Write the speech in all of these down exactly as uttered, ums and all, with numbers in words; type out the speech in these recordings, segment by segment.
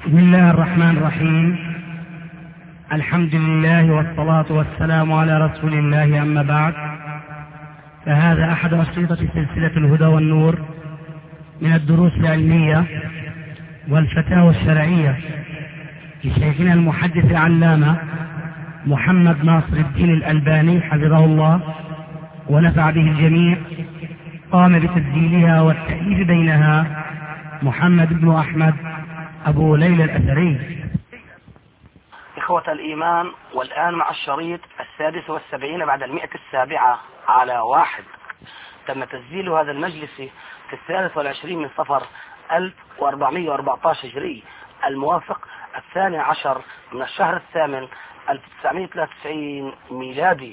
بسم الله الرحمن الرحيم. الحمد لله والصلاة والسلام على رسول الله، أما بعد، فهذا أحد أشرطة سلسلة الهدى والنور من الدروس العلمية والفتاوى الشرعية لشيخنا المحدث العلامة محمد ناصر الدين الألباني حفظه الله ونفع به الجميع. قام بتسجيلها والتأليف بينها محمد بن أحمد أبو ليلى الأثري. إخوة الإيمان، والآن مع الشريط السادس والسبعين بعد المئة السابعة على واحد. تم تسجيل هذا المجلس في الثالث والعشرين من صفر ألف وأربعمائة وأربعة عشر هجري، الموافق الثاني عشر من الشهر الثامن ألف وتسعمائة وثلاثة وتسعين ميلادي.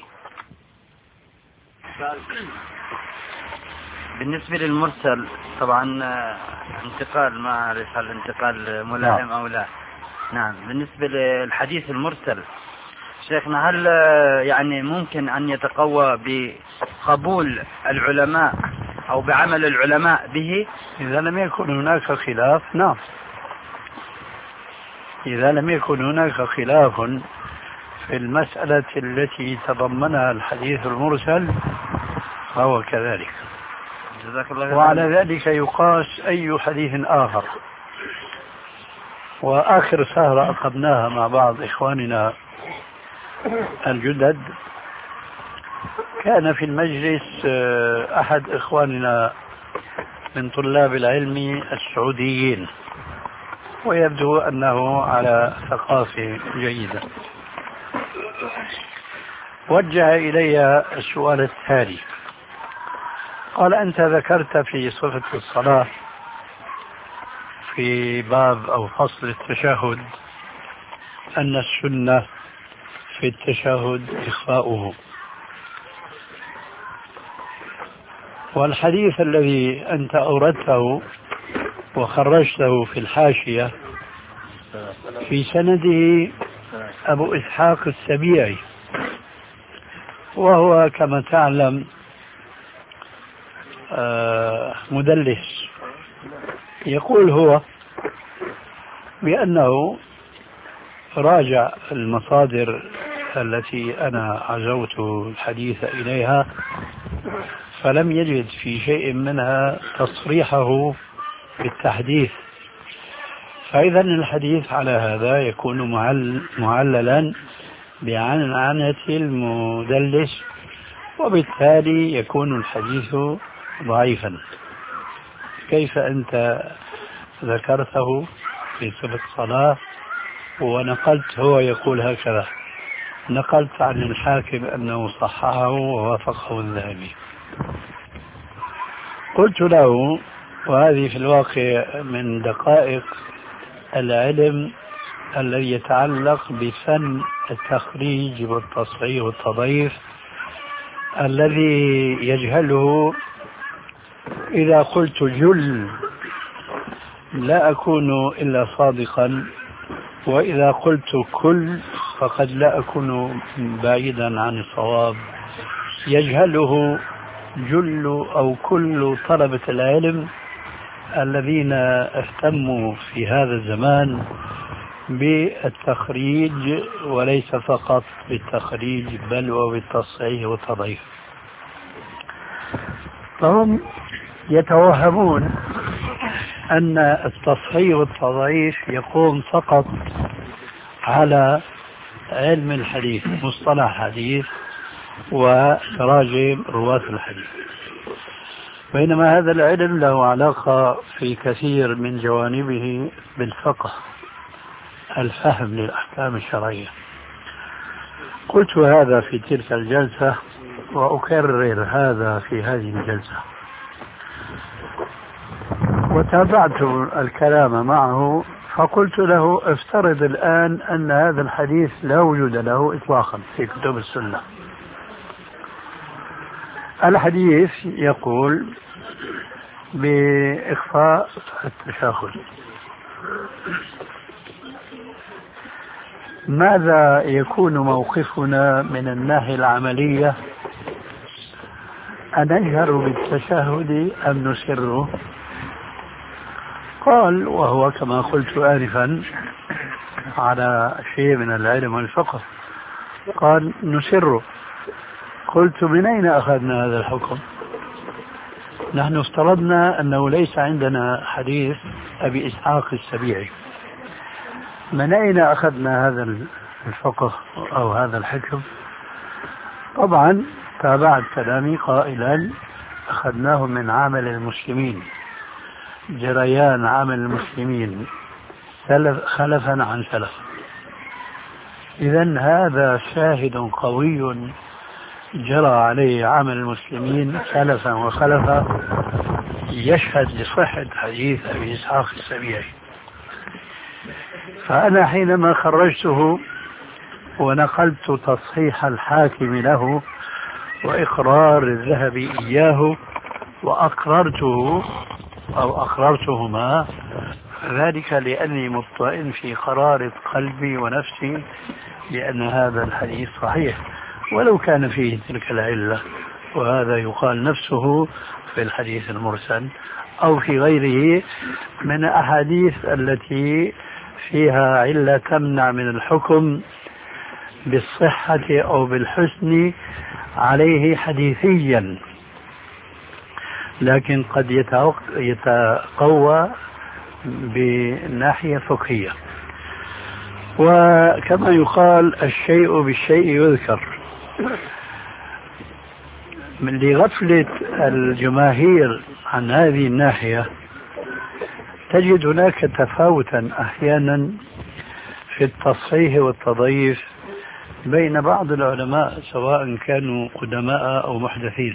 بالنسبة للمرسل طبعا انتقال، ما أعرف هل انتقال ملائم أو لا. نعم، بالنسبة للحديث المرسل شيخنا، هل يعني ممكن أن يتقوى بقبول العلماء أو بعمل العلماء به إذا لم يكن هناك خلاف؟ نعم، إذا لم يكن هناك خلاف في المسألة التي تضمنها الحديث المرسل فهو كذلك. وعلى ذلك يقاس أي حديث آخر. وآخر سهرة أقمناها مع بعض إخواننا الجدد كان في المجلس أحد إخواننا من طلاب العلم السعوديين، ويبدو أنه على ثقافة جيدة. وجه إلي السؤال التالي، قال: أنت ذكرت في صفة الصلاة في باب أو فصل التشهد أن السنة في التشهد إخفاؤه، والحديث الذي أنت أوردته وخرجته في الحاشية في سنده أبو إسحاق السبيعي، وهو كما تعلم مدلس. يقول هو بأنه راجع المصادر التي أنا عزوت الحديث إليها فلم يجد في شيء منها تصريحه بالتحديث، فإذا الحديث على هذا يكون معل معللا بعنعنة المدلس، وبالتالي يكون الحديث ضعيفا. كيف أنت ذكرته في صفة الصلاة ونقلت هو يقول هكذا؟ نقلت عن الحاكم أنه صححه ووافقه الذهبي. قلت له، وهذه في الواقع من دقائق العلم الذي يتعلق بفن التخريج والتصحيح والتضعيف الذي يجهله، إذا قلت جل لا أكون إلا صادقا، وإذا قلت كل فقد لا أكون بعيدا عن الصواب. يجهله جل أو كل طلبة العلم الذين اهتموا في هذا الزمان بالتخريج، وليس فقط بالتخريج بل وبالتصحيح والتضعيف. فهم يتوهمون أن التصحيح والتضعيف يقوم فقط على علم الحديث، مصطلح حديث وتراجم رواة الحديث، بينما هذا العلم له علاقة في كثير من جوانبه بالفقه، الفهم للأحكام الشرعية. قلت هذا في تلك الجلسة وأكرر هذا في هذه الجلسة، وتابعت الكلام معه فقلت له: افترض الآن أن هذا الحديث لا وجود له إطلاقا في كتب السنة. الحديث يقول بإخفاء التشهد. ماذا يكون موقفنا من الناحية العملية؟ أنجهر بالتشهد أم نسره؟ قال وهو كما قلت آنفا على شيء من العلم والفقه، قال نسر. قلت من أين أخذنا هذا الحكم؟ نحن افترضنا أنه ليس عندنا حديث أبي إسحاق السبيعي، من أين أخذنا هذا الفقه أو هذا الحكم؟ طبعا تابعت كلامي قائلا أخذناه من عمل المسلمين، جريان عمل المسلمين سلف خلفا عن سلف. إذن هذا شاهد قوي جرى عليه عمل المسلمين سلفا وخلفا يشهد لصحة حديث أبي إسحاق السبيعي. فأنا حينما خرجته ونقلت تصحيح الحاكم له وإقرار الذهبي إياه وأقررته أو أقررتهما، ذلك لأني مطمئن في قرارة قلبي ونفسي لأن هذا الحديث صحيح ولو كان فيه تلك العلة، وهذا يقال نفسه في الحديث المرسل أو في غيره من الأحاديث التي فيها علة تمنع من الحكم بالصحة أو بالحسن عليه حديثيا، لكن قد يتقوى بناحية فقهية. وكما يقال الشيء بالشيء يذكر، من لغفلة الجماهير عن هذه الناحية تجد هناك تفاوتا أحيانا في التصحيح والتضعيف بين بعض العلماء سواء كانوا قدماء أو محدثين.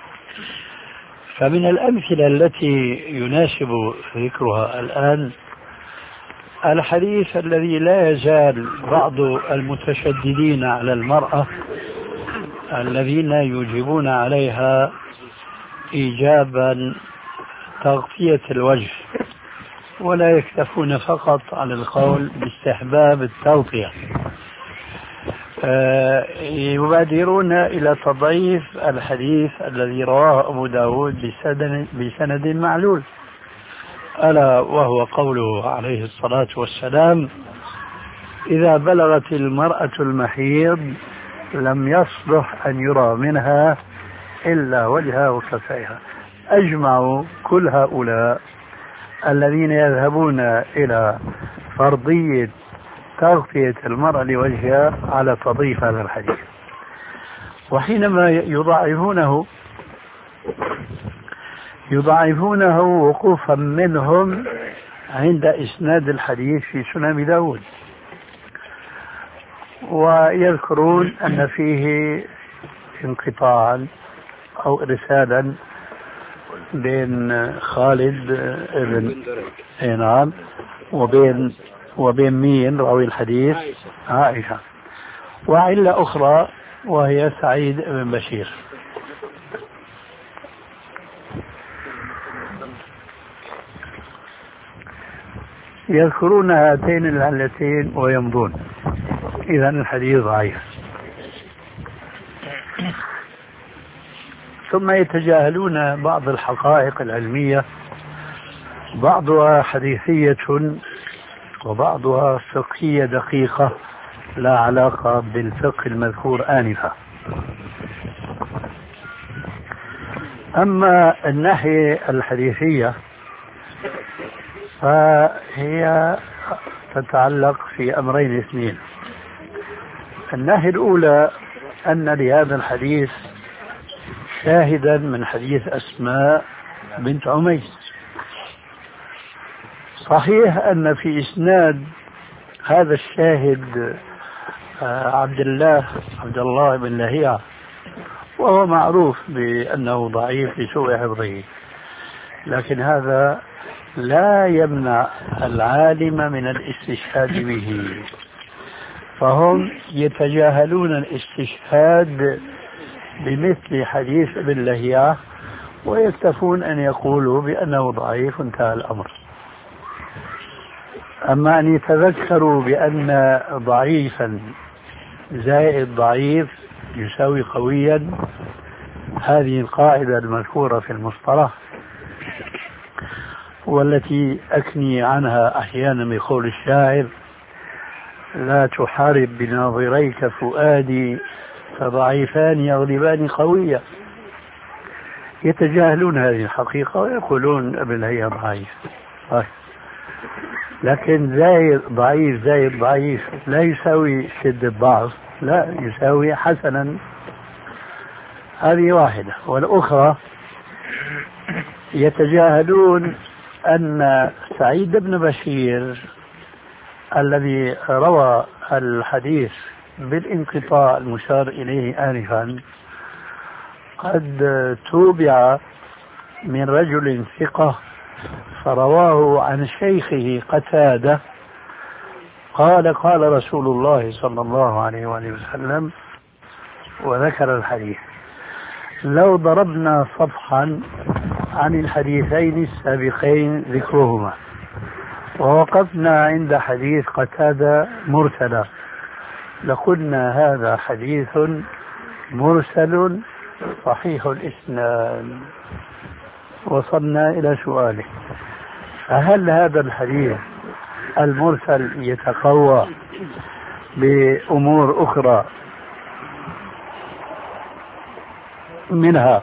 فمن الأمثلة التي يناسب ذكرها الآن الحديث الذي لا يزال بعض المتشددين على المرأة الذين يوجبون عليها إيجابا تغطية الوجه ولا يكتفون فقط على القول باستحباب التغطية، يبادرون إلى تضعيف الحديث الذي رواه أبو داود بسند, بسند معلول، ألا وهو قوله عليه الصلاة والسلام: إذا بلغت المرأة المحيض لم يصلح أن يرى منها إلا وجهها وكفيها. أجمعوا كل هؤلاء الذين يذهبون إلى فرضية تغطية المرأة لوجهها على تضعيف هذا الحديث، وحينما يضاعفونه يضاعفونه وقوفا منهم عند إسناد الحديث في سنن داود، ويذكرون أن فيه انقطاعا أو إرسالا بين خالد بن نعم وبين وبين مين راوي الحديث؟ عائشة. وعلة أخرى وهي سعيد بن بشير. يذكرون هاتين العلتين ويمضون، إذا الحديث ضعيف. ثم يتجاهلون بعض الحقائق العلمية، بعضها حديثية وبعضها فقهية دقيقة لا علاقة بالفقه المذكور آنفا. أما الناحية الحديثية فهي تتعلق في أمرين اثنين. الناحية الأولى أن لهذا الحديث شاهدا من حديث أسماء بنت عميس. صحيح أن في إسناد هذا الشاهد عبد الله عبد الله بن لهيعة، وهو معروف بأنه ضعيف لسوء حفظه، لكن هذا لا يمنع العالم من الاستشهاد به، فهم يتجاهلون الاستشهاد بمثل حديث ابن لهيعة ويكتفون أن يقولوا بأنه ضعيف، انتهى الأمر. أما أن يتذكروا بأن ضعيفا زائد ضعيف يساوي قويا، هذه القاعدة المذكورة في المصطلح، والتي أكني عنها أحيانا بقول الشاعر: لا تحارب بناظريك فؤادي فضعيفان يغلبان قوية. يتجاهلون هذه الحقيقة ويقولون ابن هي ضعيف، لكن زايد ضعيف زايد ضعيف لا يساوي شدة ضعف، لا يساوي حسنا. هذه واحدة. والأخرى يتجاهلون أن سعيد بن بشير الذي روى الحديث بالانقطاع المشار إليه آنفا قد توبع من رجل ثقة فرواه عن شيخه قتادة قال قال رسول الله صلى الله عليه وآله وسلم، وذكر الحديث. لو ضربنا صفحا عن الحديثين السابقين ذكرهما ووقفنا عند حديث قتادة مرسلا لقلنا هذا حديث مرسل صحيح الإسناد. وصلنا إلى سؤاله: فهل هذا الحديث المرسل يتقوى بأمور أخرى؟ منها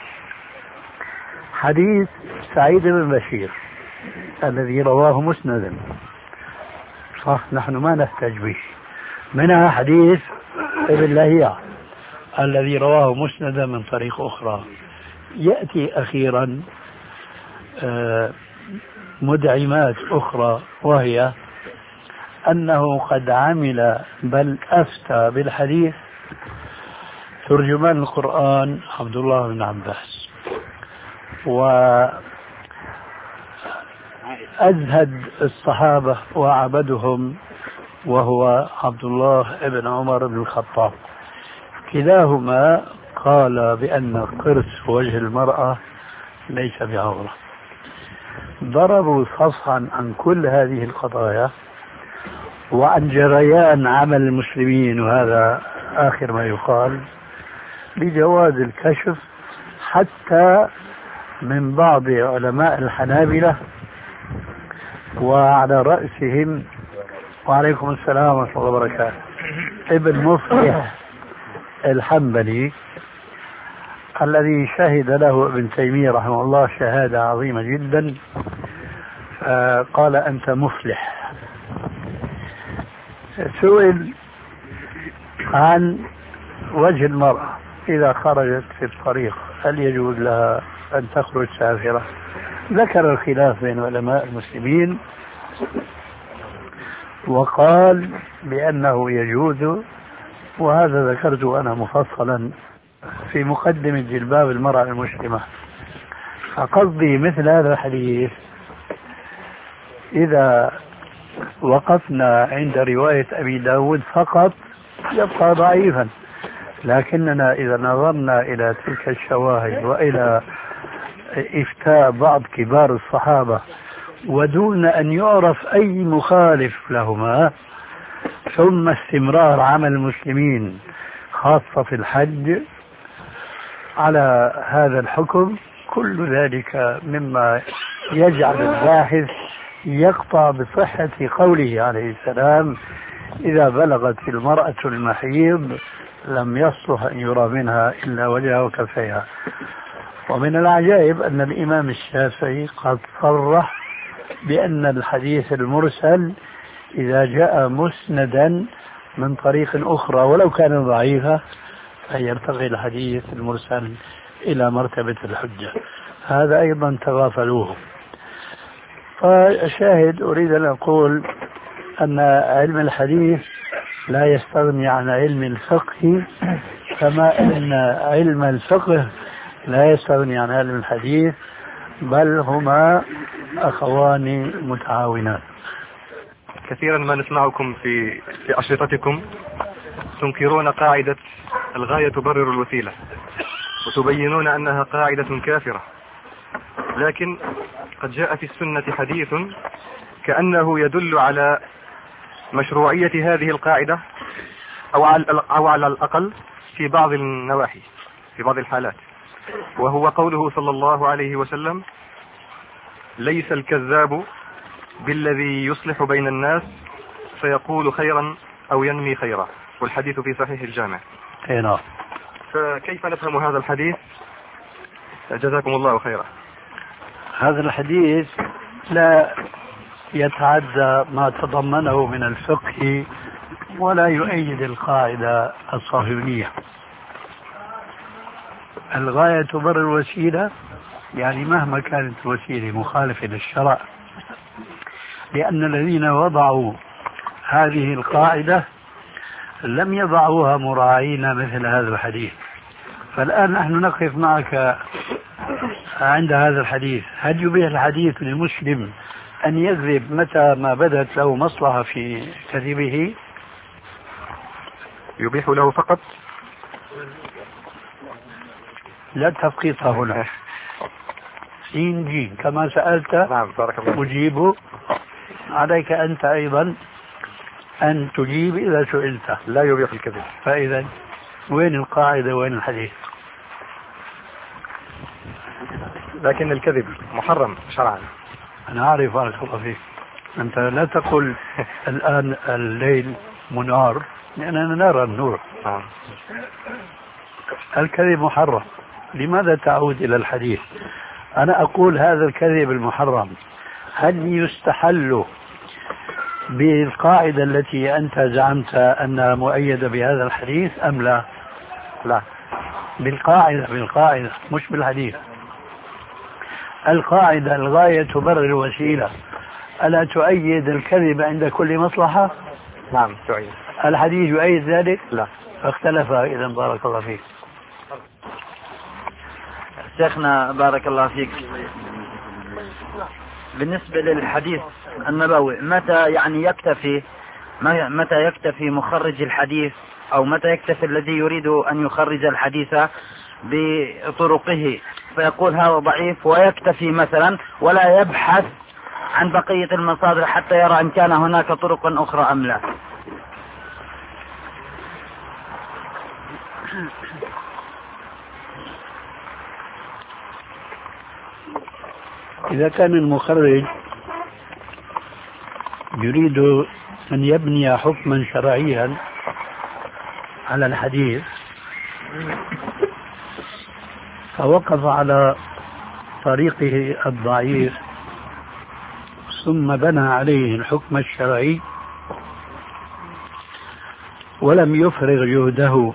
حديث سعيد بن بشير الذي رواه مسندا، صح، نحن ما نحتاج به. منها حديث ابن لهيعة الذي رواه مسندا من طريق أخرى. يأتي أخيرا مدعمات أخرى، وهي أنه قد عمل بل أفتى بالحديث ترجمان القرآن عبد الله بن عباس، وأزهد الصحابة وأعبدهم وهو عبد الله بن عمر بن الخطاب. كلاهما قال بأن قرص وجه المرأة ليس بعورة. ضربوا صفحا عن كل هذه القضايا وعن جريان عمل المسلمين، وهذا آخر ما يقال، بجواز الكشف حتى من بعض علماء الحنابلة وعلى رأسهم وعليكم السلام ورحمة الله وبركاته ابن مفلح الحنبلي الذي شهد له ابن تيمية رحمه الله شهادة عظيمة جدا، قال أنت مفلح. سئل عن وجه المرأة إذا خرجت في الطريق هل يجوز لها أن تخرج سافرة؟ ذكر الخلاف بين علماء المسلمين وقال بأنه يجوز، وهذا ذكرته أنا مفصلا في مقدمة جلباب المرأة المسلمة. فقصدي مثل هذا الحديث إذا وقفنا عند رواية أبي داود فقط يبقى ضعيفا، لكننا إذا نظرنا إلى تلك الشواهد وإلى إفتاء بعض كبار الصحابة ودون أن يعرف أي مخالف لهما، ثم استمرار عمل المسلمين خاصة في الحج على هذا الحكم، كل ذلك مما يجعل الباحث يقطع بصحة قوله عليه السلام: إذا بلغت المرأة المحيض لم يصلح أن يرى منها إلا وجهها وكفيها. ومن العجائب أن الإمام الشافعي قد صرح بأن الحديث المرسل إذا جاء مسندا من طريق أخرى ولو كان ضعيفا فيرتقي الحديث المرسل إلى مرتبة الحجة. هذا أيضا تغافلوه. فشاهد أريد أن أقول أن علم الحديث لا يستغني عن علم الفقه، كما أن علم الفقه لا يستغني عن علم الحديث، بل هما أخوان متعاونان. كثيرا ما نسمعكم في في أشرطتكم تنكرون قاعدة الغاية تبرر الوسيلة وتبينون أنها قاعدة كافرة، لكن قد جاء في السنة حديث كأنه يدل على مشروعية هذه القاعدة أو على, أو على الأقل في بعض النواحي في بعض الحالات، وهو قوله صلى الله عليه وسلم: ليس الكذاب بالذي يصلح بين الناس فيقول خيرا أو ينمي خيرا، والحديث في صحيح الجامع. نعم. فكيف نفهم هذا الحديث؟ جزاكم الله خيرا. هذا الحديث لا يتعدى ما تضمنه من الفقه ولا يؤيد القاعدة الصهيونية. الغاية تبرر الوسيلة، يعني مهما كانت الوسيلة مخالفة للشرع، لأن الذين وضعوا هذه القاعدة لم يضعوها مراعين مثل هذا الحديث. فالآن نحن نقف معك عند هذا الحديث. هل يبيح الحديث للمسلم أن يكذب متى ما بدت له مصلحة في كذبه؟ يبيح له فقط، لا تفقيط هنا. سين جيم كما سألت. نعم بارك الله. أجيب، عليك أنت أيضا أن تجيب إذا سئلت. لا يبيح الكذب. فإذا وين القاعدة وين الحديث؟ لكن الكذب محرم شرعا. أنا أعرف بارك الله فيك. أنت لا تقل الآن الليل منار لأننا نرى النور. آه. الكذب محرم، لماذا تعود إلى الحديث؟ أنا أقول هذا الكذب المحرم هل يستحل بالقاعدة التي أنت زعمت أنها مؤيدة بهذا الحديث أم لا؟ لا، بالقاعدة بالقاعدة مش بالحديث. القاعدة الغاية تبرر الوسيلة، ألا تؤيد الكذب عند كل مصلحة؟ نعم تؤيد. الحديث يؤيد ذلك؟ لا. فاختلف إذا بارك الله فيك. شيخنا بارك الله فيك، بالنسبة للحديث النبوي متى يعني يكتفي متى يكتفي مخرج الحديث أو متى يكتفي الذي يريد أن يخرج الحديث بطرقه فيقول هذا ضعيف ويكتفي مثلا ولا يبحث عن بقية المصادر حتى يرى إن كان هناك طرق أخرى أم لا؟ إذا كان المخرج يريد أن يبني حكما شرعيا على الحديث فوقف على طريقه الضعيف ثم بنى عليه الحكم الشرعي ولم يفرغ جهده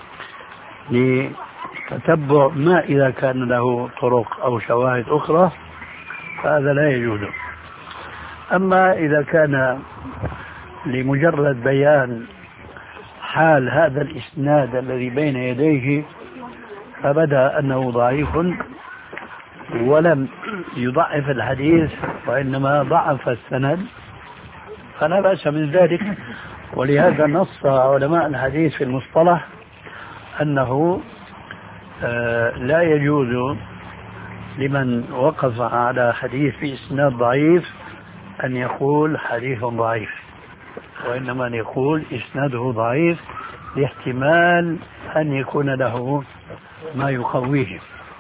لتتبع ما إذا كان له طرق أو شواهد أخرى فهذا لا يجوز. أما إذا كان لمجرد بيان حال هذا الإسناد الذي بين يديه فبدا أنه ضعيف ولم يضعف الحديث وإنما ضعف السند فلا بأس من ذلك. ولهذا نص علماء الحديث في المصطلح أنه لا يجوز لمن وقف على حديث في إسناد ضعيف أن يقول حديث ضعيف، وإنما أن يقول إسناده ضعيف لاحتمال أن يكون له ما يقويه.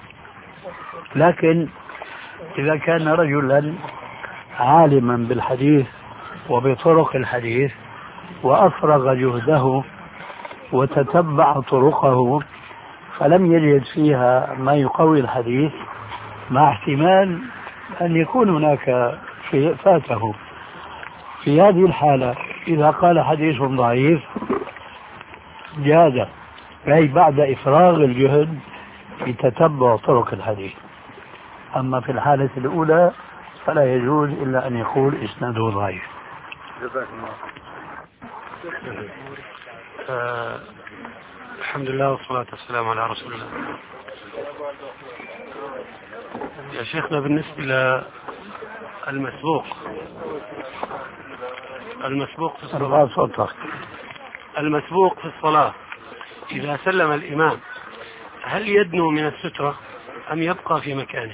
لكن إذا كان رجلا عالما بالحديث وبطرق الحديث وأفرغ جهده وتتبع طرقه فلم يجد فيها ما يقوي الحديث مع احتمال أن يكون هناك شيء فاته، في هذه الحالة إذا قال حديث ضعيف جاز، أي بعد إفراغ الجهد في تتبع طرق الحديث. أما في الحالة الأولى فلا يجوز إلا أن يقول إسناده ضعيف. آه الحمد لله والصلاة والسلام على رسول الله. يا شيخنا بالنسبة للمسبوق المسبوق في الصلاة المسبوق في الصلاة إذا سلم الإمام هل يدنو من السترة أم يبقى في مكانه؟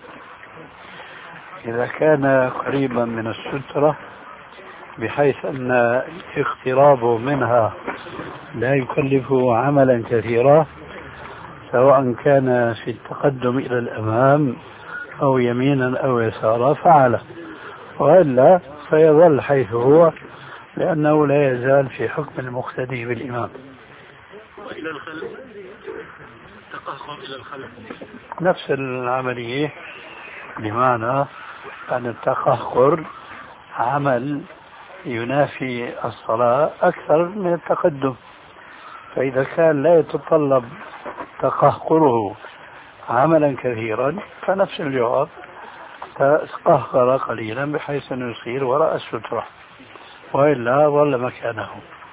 إذا كان قريبا من السترة بحيث أن اقترابه منها لا يكلفه عملا كثيرا سواء كان في التقدم إلى الأمام أو يمينا أو يسارا فعله، وإلا فيظل حيث هو، لأنه لا يزال في حكم المقتدي بالإمام. وإلى الخلف، تقهقر إلى الخلف، نفس العملية، بمعنى أن التقهقر عمل ينافي الصلاة أكثر من التقدم، فإذا كان لا يتطلب تقهقره عملا كثيرا فنفس الجواب، تقهقر قليلا بحيث أنه يصير وراء السترة، وإلا ظل مكانه.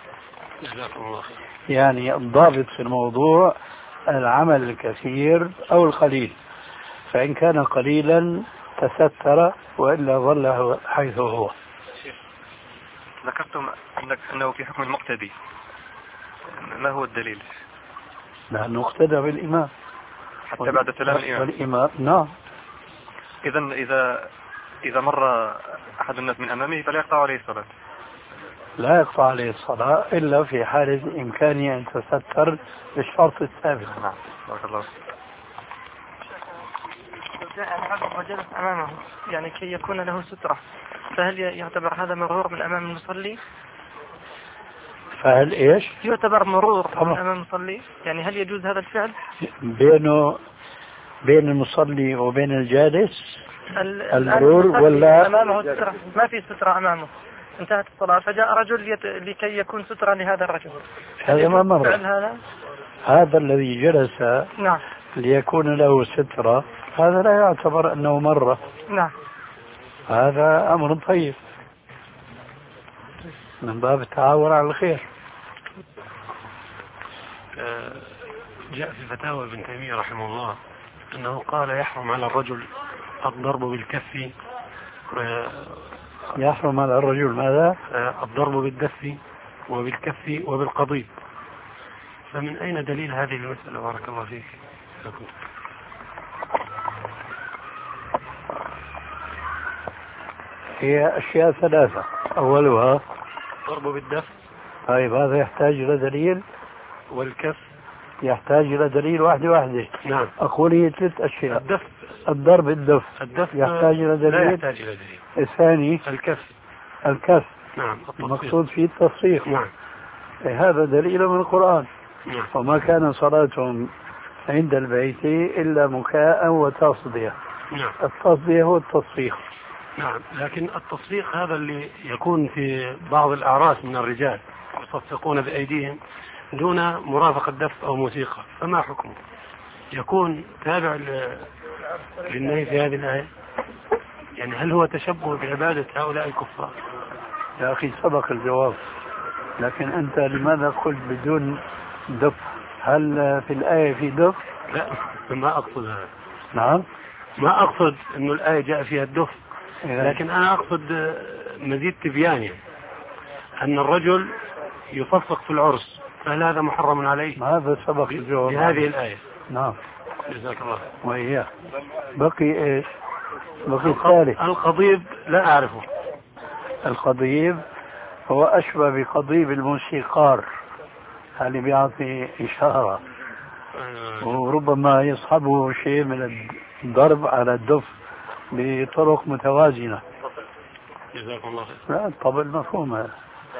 يعني الضابط في الموضوع العمل الكثير أو القليل، فإن كان قليلا تستر، وإلا ظل حيث هو. ذكرتم أنه في حكم المقتدي، ما هو الدليل؟ لأنه اقتدى بالإمام حتى بعد سلام الإمام. والإمام نعم. إذا إذا إذا مر أحد الناس من أمامه فلا يقطع عليه الصلاة. لا يقطع عليه الصلاة إلا في حالة إمكانية أن تستر بالشرط السابق. نعم. بارك الله. وجلس أمامه يعني كي يكون له سترة، فهل يعتبر هذا مرور من أمام المصلي؟ فهل إيش؟ يعتبر مرور من أمام المصلي، يعني هل يجوز هذا الفعل؟ بينه بين المصلي وبين الجالس المرور، ولا أمامه سترة؟ ما في سترة أمامه، انتهت الصلاة فجاء رجل يت... لكي يكون سترة لهذا الرجل، هذا ما مر. هذا هذا الذي جلس نعم ليكون له سترة، هذا لا يعتبر أنه مرة. نعم. هذا أمر طيب من باب التعاون على الخير. جاء في فتاوى ابن تيمية رحمه الله أنه قال يحرم على الرجل الضرب بالكف. يحرم على الرجل ماذا؟ الضرب بالدف وبالكف وبالقضيب. فمن أين دليل هذه المسألة؟ بارك الله فيك. هي أشياء ثلاثة، أولها ضرب بالدف. طيب هذا يحتاج إلى دليل، والكف يحتاج إلى دليل واحدة واحدة. نعم. أقول هي ثلاث أشياء. الدف، الضرب الدف، الدف يحتاج إلى دليل. لا يحتاج إلى دليل. الثاني الكف، الكف نعم المقصود فيه التصفيق. نعم. هذا دليل من القرآن. نعم. وما كان صلاتهم عند البيت إلا مكاء وتصدية. نعم. التصدية هو التصفيق. نعم، لكن التصفيق هذا اللي يكون في بعض الأعراس من الرجال يصفقون بأيديهم دون مرافقة دف أو موسيقى، فما حكمه؟ يكون تابع للنهي في هذه الآية؟ يعني هل هو تشبه بعبادة هؤلاء الكفار؟ يا أخي سبق الجواب، لكن أنت لماذا قلت بدون دف؟ هل في الآية في دف؟ لا، ما أقصد هذا. نعم، ما أقصد أنه الآية جاء فيها الدف، لكن أنا أقصد مزيد تبيان، يعني أن الرجل يصفق في العرس، فهل هذا محرم عليه؟ هذا سبق الجواب بهذه الآية. نعم، جزاك الله. وإياه بقي إيش؟ بقي الثالث. القضيب لا أعرفه. القضيب هو أشبه بقضيب الموسيقار، اللي بيعطي إشارة، وربما يصحبه شيء من الضرب على الدف بطرق متوازنة. جزاكم الله خير. لا الطبل مفهوم هذا.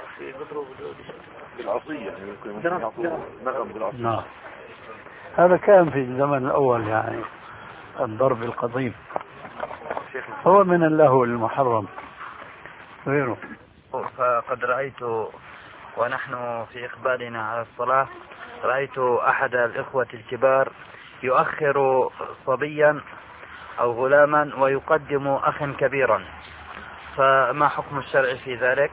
بالعصية يمكن يعطوا نغم بالعصية. نعم، هذا كان في الزمن الأول، يعني الضرب القضيب هو من اللهو المحرم غيره. فقد رأيت ونحن في إقبالنا على الصلاة، رأيت أحد الإخوة الكبار يؤخر صبيا أو غلاما ويقدم أخا كبيرا، فما حكم الشرع في ذلك؟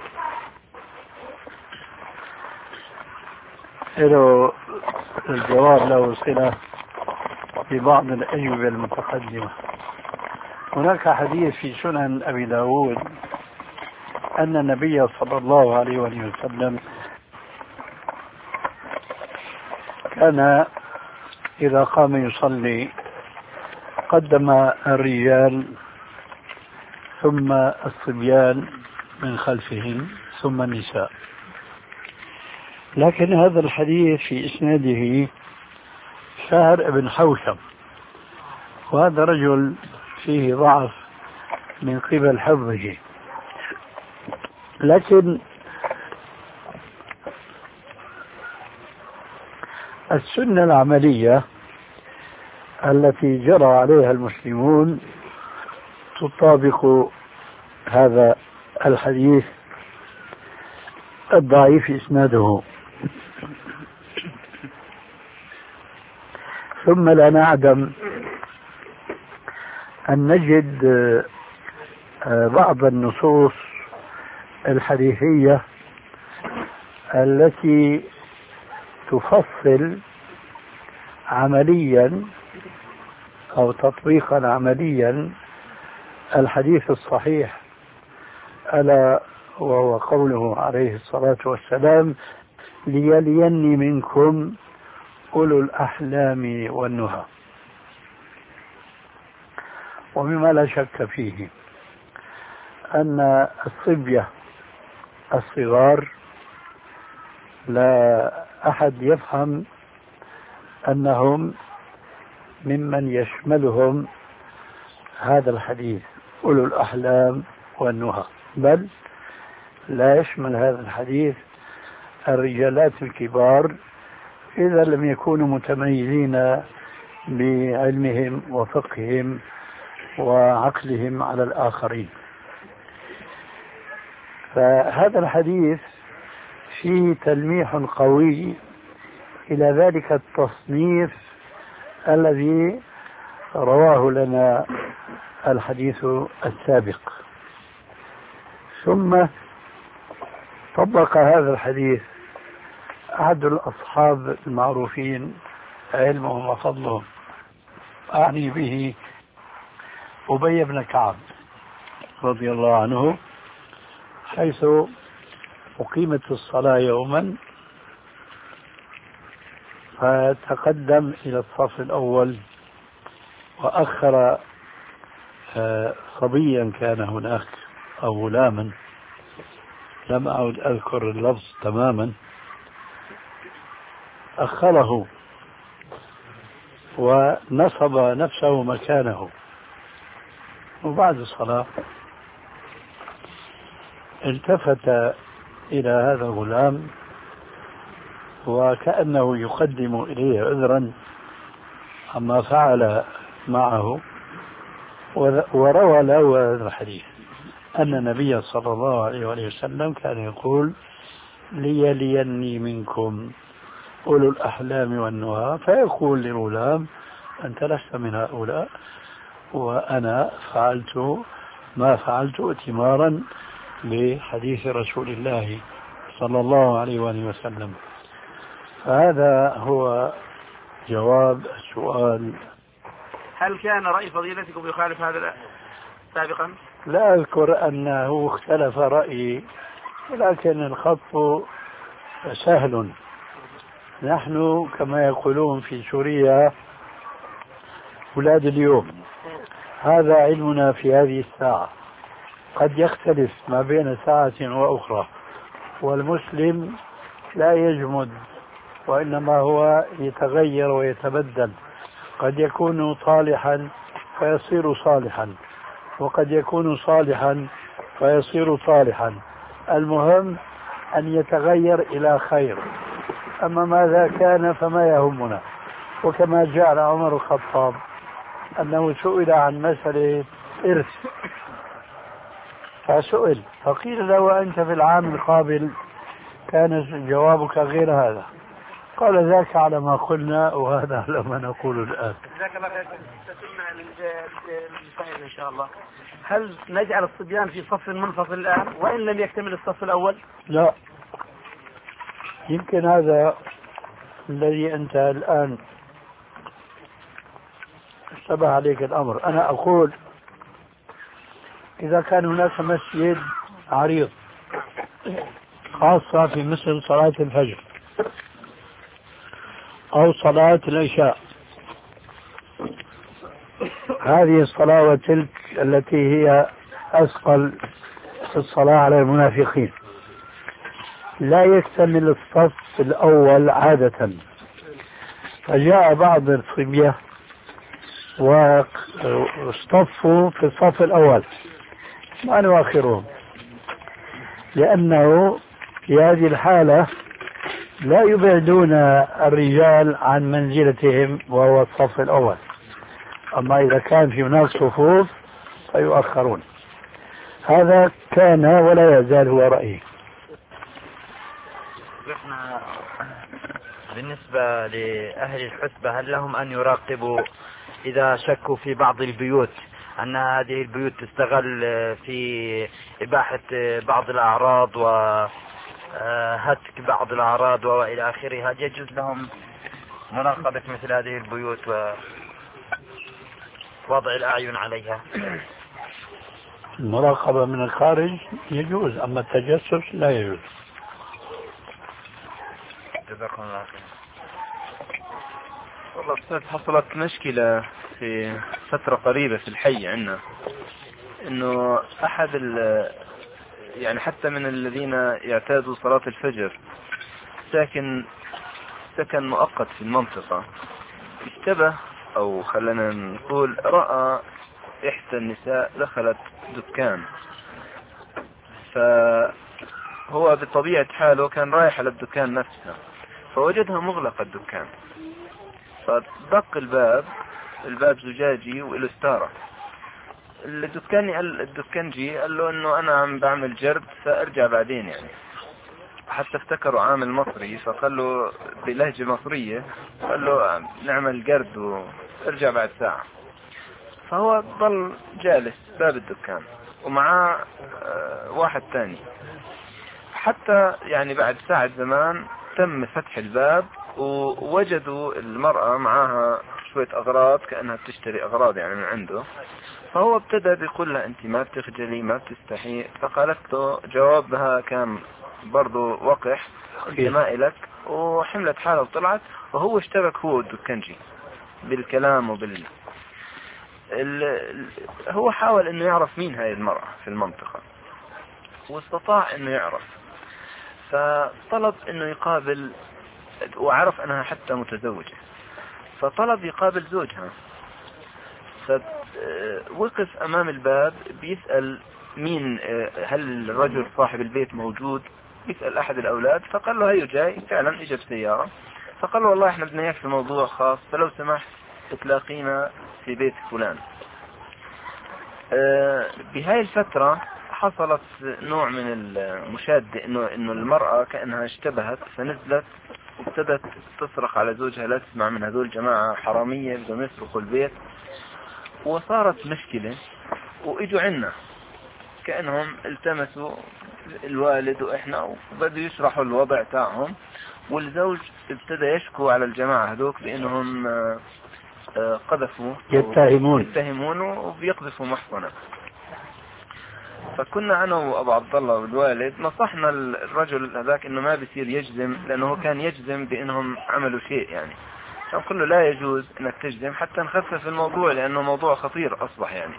له الجواب له صلة ببعض الأجوبة المتقدمة. هناك حديث في سنن أبي داود أن النبي صلى الله عليه وسلم كان إذا قام يصلي قدم الرجال ثم الصبيان من خلفهم ثم النساء. لكن هذا الحديث في إسناده شهر بن حوشب، وهذا رجل فيه ضعف من قبل حفظه. لكن السنة العملية التي جرى عليها المسلمون تطابق هذا الحديث الضعيف إسناده. ثم لا نعدم أن نجد بعض النصوص الحديثية التي تفصل عمليا أو تطبيقا عمليا الحديث الصحيح، ألا وهو قوله عليه الصلاة والسلام: ليليني منكم أولو الأحلام والنهى. ومما لا شك فيه أن الصبية الصغار لا أحد يفهم أنهم ممن يشملهم هذا الحديث أولو الأحلام والنهى، بل لا يشمل هذا الحديث الرجالات الكبار إذا لم يكونوا متميزين بعلمهم وفقههم وعقلهم على الآخرين. فهذا الحديث فيه تلميح قوي إلى ذلك التصنيف الذي رواه لنا الحديث السابق. ثم طبق هذا الحديث أحد الأصحاب المعروفين علمهم وفضلهم، أعني به أبي بن كعب رضي الله عنه، حيث أقيمت الصلاة يوما فتقدم إلى الصف الأول وأخر صبيا كان هناك أو غلاما، لم أعد أذكر اللفظ تماما، أخره ونصب نفسه مكانه. وبعد الصلاة التفت إلى هذا الغلام وكأنه يقدم إليه عذرا عما فعل معه، وروى له هذا الحديث أن النبي صلى الله عليه وسلم كان يقول: ليليني منكم أولو الأحلام والنهى، فيقول للغلام: أنت لست من هؤلاء، وأنا فعلت ما فعلت ائتمارا بحديث رسول الله صلى الله عليه وسلم. فهذا هو جواب السؤال. هل كان رأي فضيلتكم يخالف هذا سابقا؟ لا أذكر أنه اختلف رأيي، ولكن الخط سهل. نحن كما يقولون في سوريا أولاد اليوم، هذا علمنا في هذه الساعة، قد يختلف ما بين ساعة وأخرى، والمسلم لا يجمد وإنما هو يتغير ويتبدل، قد يكون صالحا فيصير صالحا، وقد يكون صالحا فيصير صالحا، المهم أن يتغير إلى خير. أما ماذا كان فما يهمنا. وكما جعل عمر الخطاب أنه سئل عن مسألة إرث، فسئل فقيل له: أنت في العام القابل كان جوابك غير هذا؟ قال: ذاك على ما قلنا وهذا على ما نقول الآن. جزاك الله خير. إن شاء الله. هل نجعل الصبيان في صف منفصل الآن وإن لم يكتمل الصف الأول؟ لا، يمكن هذا الذي أنت الآن اشتبه عليك الأمر. أنا أقول إذا كان هناك مسجد عريض خاصة في مثل صلاة الفجر أو صلاة العشاء، هذه الصلاة وتلك التي هي أثقل في الصلاة على المنافقين، لا يكتمل الصف الأول عادة، فجاء بعض الصبية واصطفوا في الصف الأول ما نؤخرهم، لأنه في هذه الحالة لا يبعدون الرجال عن منزلتهم وهو الصف الأول. أما إذا كان في هناك صفوف فيؤخرون. هذا كان ولا يزال هو رأيي. احنا بالنسبة لأهل الحسبة هل لهم أن يراقبوا إذا شكوا في بعض البيوت أن هذه البيوت تستغل في إباحة بعض الأعراض وهتك بعض الأعراض وإلى آخره، هل يجوز لهم مراقبة مثل هذه البيوت ووضع الأعين عليها؟ المراقبة من الخارج يجوز، أما التجسس لا يجوز. جزاكم الله خير. والله أستاذ حصلت مشكلة في فترة قريبة في الحي عندنا، إنه أحد يعني حتى من الذين يعتادوا صلاة الفجر ساكن سكن مؤقت في المنطقة، اشتبه أو خلنا نقول رأى إحدى النساء دخلت دكان، فهو بطبيعة حاله كان رايح على الدكان نفسها فوجدها مغلقة الدكان، فدق الباب، الباب زجاجي وإله ستارة. الدكاني قال الدكانجي قال له إنه أنا عم بعمل جرد فأرجع بعدين، يعني حتى افتكروا عامل مصري فقال له بلهجة مصرية قال له نعمل جرد وارجع بعد ساعة. فهو ضل جالس باب الدكان ومعاه واحد تاني، حتى يعني بعد ساعة زمان تم فتح الباب ووجدوا المرأة معاها شوية أغراض كأنها بتشتري أغراض يعني من عنده. فهو ابتدى بيقول لها أنت ما بتخجلي ما بتستحي؟ فقالت له جوابها كان برضو وقح، أنت ما إلك، وحملت حالة وطلعت. وهو اشتبك هو والدكانجي بالكلام وبال ال... هو حاول انه يعرف مين هاي المرأة في المنطقة واستطاع انه يعرف، فطلب انه يقابل، وعرف انها حتى متزوجة، فطلب يقابل زوجها. فوقف امام الباب بيسأل مين، هل الرجل صاحب البيت موجود؟ يسأل احد الاولاد، فقال له هيو جاي، فعلا اجى بسيارة. فقال له والله احنا بدنا اياك في موضوع خاص، فلو سمحت تلاقينا في بيت فلان. بهاي الفترة حصلت نوع من المشادة، انه انه المرأة كأنها اشتبهت فنزلت وابتدت تصرخ على زوجها لا تسمع من هذول جماعة حرامية بدهم يسرقوا البيت، وصارت مشكلة. واجوا عنا كأنهم التمسوا الوالد واحنا وبدوا يشرحوا الوضع تاعهم، والزوج ابتدى يشكو على الجماعة هذوك بانهم قذفوا يتهمون يتهمون وبيقذفوا محصنة. فكنا انا وابو عبد الله والوالد نصحنا الرجل هذاك انه ما بيصير يجزم، لانه كان يجزم بانهم عملوا شيء، يعني كان كله لا يجوز انك تجزم حتى نخفف الموضوع لانه موضوع خطير اصبح يعني.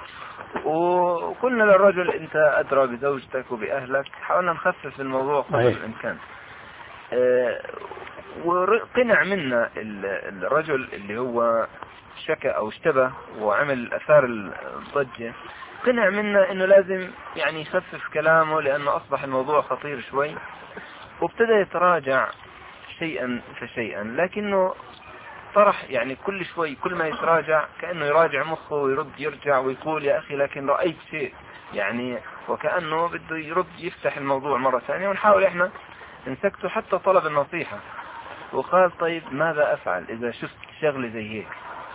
وقلنا للرجل انت ادرى بزوجتك وباهلك، حاولنا نخفف الموضوع قدر الامكان. أه وقنع منا الرجل اللي هو شكى او اشتبه وعمل اثار الضجة، قنع منا انه لازم يعني يخفف كلامه لانه اصبح الموضوع خطير شوي، وابتدى يتراجع شيئا فشيئا، لكنه طرح يعني كل شوي كل ما يتراجع كأنه يراجع مخه ويرد يرجع ويقول يا اخي لكن رأيت شيء، يعني وكأنه بده يرد يفتح الموضوع مرة ثانية، ونحاول احنا نسكته حتى طلب النصيحة. وقال طيب ماذا افعل اذا شفت شغلة زي هيك؟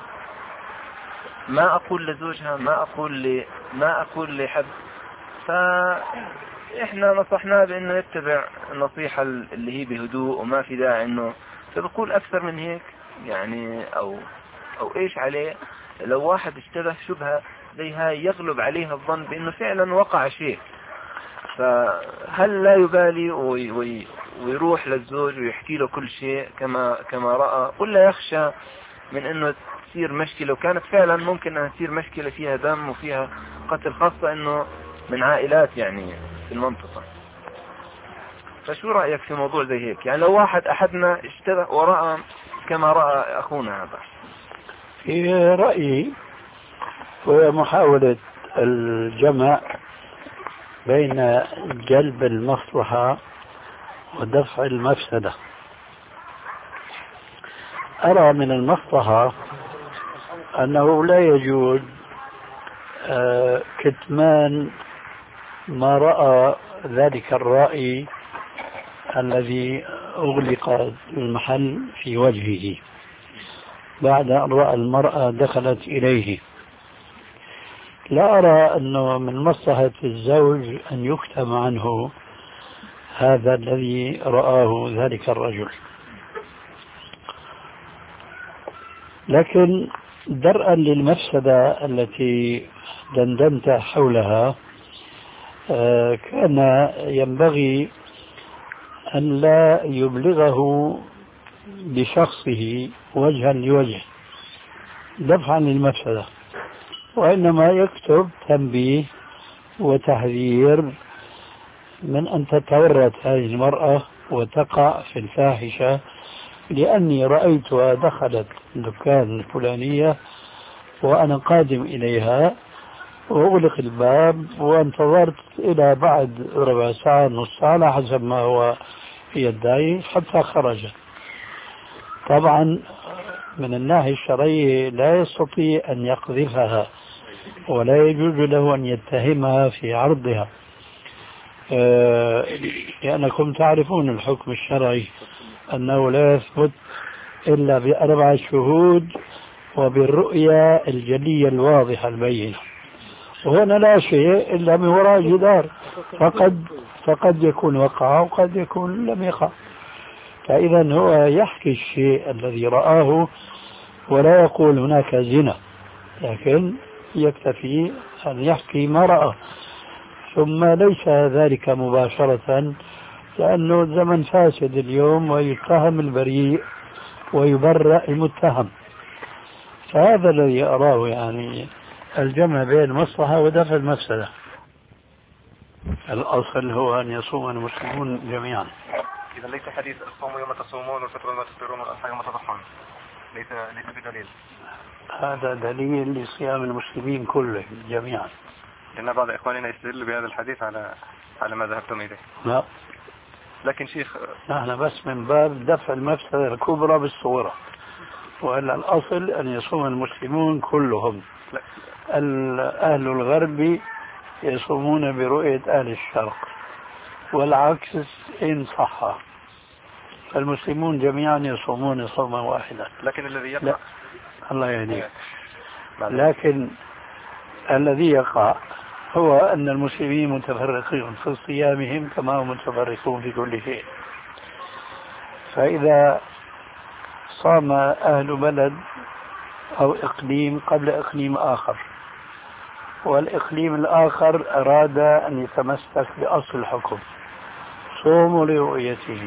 ما اقول لزوجها، ما اقول لي ما اقول لحد. فاحنا نصحناه بانه يتبع النصيحة اللي هي بهدوء وما في داعي انه، فبقول اكثر من هيك يعني او او ايش عليه لو واحد اشتبه شبهة زي هاي يغلب عليها الظن بانه فعلا وقع شيء، فهل لا يبالي وي وي ويروح للزوج ويحكي له كل شيء كما كما رأى، ولا يخشى من انه تصير مشكلة، وكانت فعلا ممكن ان تصير مشكلة فيها دم وفيها قتل، خاصة انه من عائلات يعني في المنطقة. فشو رأيك في موضوع زي هيك؟ يعني لو واحد احدنا اشتبه ورأى كما رأى اخونا هذا. في رأيي ومحاولة الجمع بين جلب المصلحة ودفع المفسدة. أرى من المصلحة أنه لا يجوز كتمان ما رأى ذلك الرأي الذي أغلق المحل في وجهه بعد أن رأى المرأة دخلت إليه. لا أرى أنه من مصلحة الزوج أن يكتم عنه هذا الذي رآه ذلك الرجل، لكن درءا للمفسدة التي دندنت حولها كان ينبغي أن لا يبلغه بشخصه وجها لوجه دفعا للمفسدة، وإنما يكتب تنبيه وتحذير من أن تتورط هذه المرأة وتقع في الفاحشة، لأني رأيتها دخلت الدكان الفلانية وأنا قادم إليها وأغلق الباب وانتظرت إلى بعد ربع ساعة نص ساعة حسب ما هو يدعي حتى خرجت. طبعا من الناحية الشرعية لا يستطيع أن يقذفها ولا يجوز له أن يتهمها في عرضها، لأنكم تعرفون الحكم الشرعي أنه لا يثبت إلا بأربع شهود وبالرؤية الجلية الواضحة البينة، وهنا لا شيء إلا من وراء جدار، فقد فقد يكون وقع وقد يكون لم يقع. فإذا هو يحكي الشيء الذي رآه ولا يقول هناك زنا، لكن يكتفي أن يحكي ما رأى، ثم ليس ذلك مباشرة لأنه الزمن فاسد اليوم ويتهم البريء ويبرأ المتهم. فهذا الذي أراه يعني الجمع بين المصلحة ودفع المفسدة. الأصل هو أن يصوم المسلمون جميعا. إذا ليس حديث الصوم يوم تصومون والفطر يوم تفطرون والأضحى يوم تضحون ليس ليس بدليل. هذا دليل لصيام المسلمين كلهم جميعا. لأن بعض إخواننا يستدل بهذا الحديث على على ما ذهبتم إليه. لا. لكن شيخ نحن بس من باب دفع المفسدة الكبرى بالصورة، وإلا الأصل أن يصوم المسلمون كلهم. أهل الغرب يصومون برؤية أهل الشرق والعكس إن صح، فالمسلمون جميعا يصومون صوما واحدا. لكن الذي يقع الله يهديك، لكن الذي يقع هو أن المسلمين متفرقون في صيامهم كما هم متفرقون في كل شيء. فإذا صام أهل بلد أو إقليم قبل إقليم آخر والإقليم الآخر أراد أن يتمسك بأصل الحكم، صوموا لرؤيته